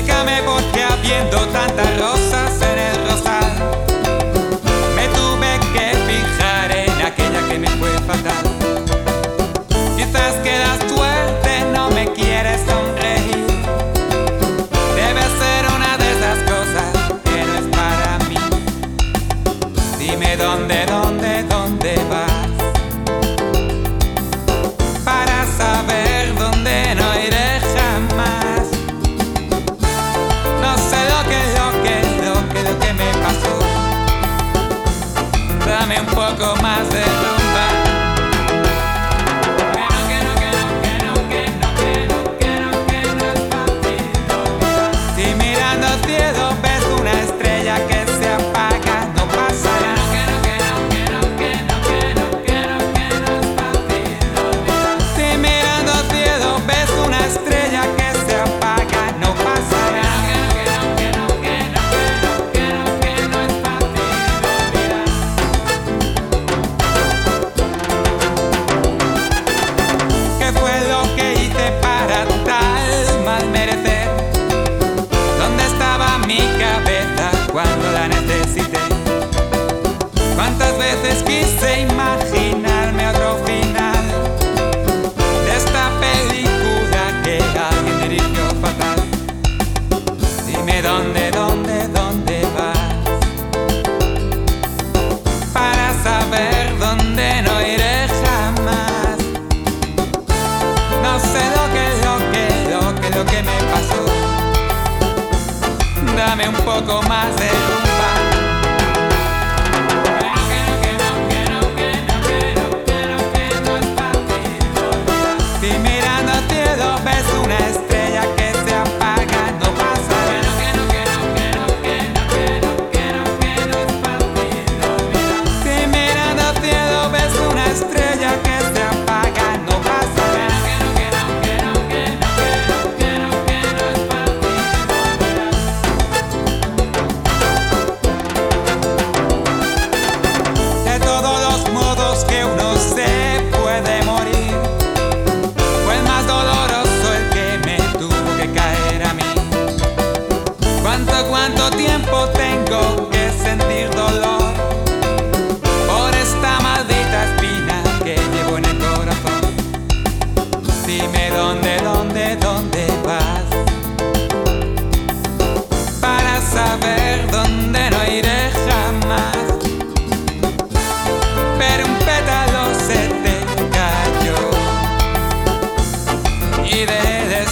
Explícame por qué habiendo tantas rosas en el rosal me tuve que fijar en aquella que me fue fatal. Quizás que la suerte no me quiere sonreír. Debe ser una de esas cosas que no es para mí. Dime dónde vas, para saber dónde no iré jamás. No sé lo que me pasó. Dame un poco más de rumba. Si mirando al cielo ves una estrella que se apaga, no pasa nada. Si mirando al cielo ves una estrella que se apaga, no pasa nada. ¿Qué fue lo que hice para tal mal merecer? ¿Dónde estaba mi cabeza cuando la necesité? ¿Cuántas veces quise imaginarme otro final de esta película que alguien dirigió fatal? Dime dónde vas, para saber dónde no iré jamás. No sé lo que me pasó. Dame un poco más de rumba. Si mirando al cielo ves una estrella que se apaga, no pasa nada. Si mirando al cielo ves una estrella que se apaga, no pasa nada. De todos los modos que uno se puede morir, fue el más doloroso el que me tuvo que caer a mí. ¿Cuánto tiempo tengo que sentir dolor por esta maldita espina que llevo en el corazón? Dime dónde vas, para saber dónde no iré jamás. Pero un pétalo se te cayó y de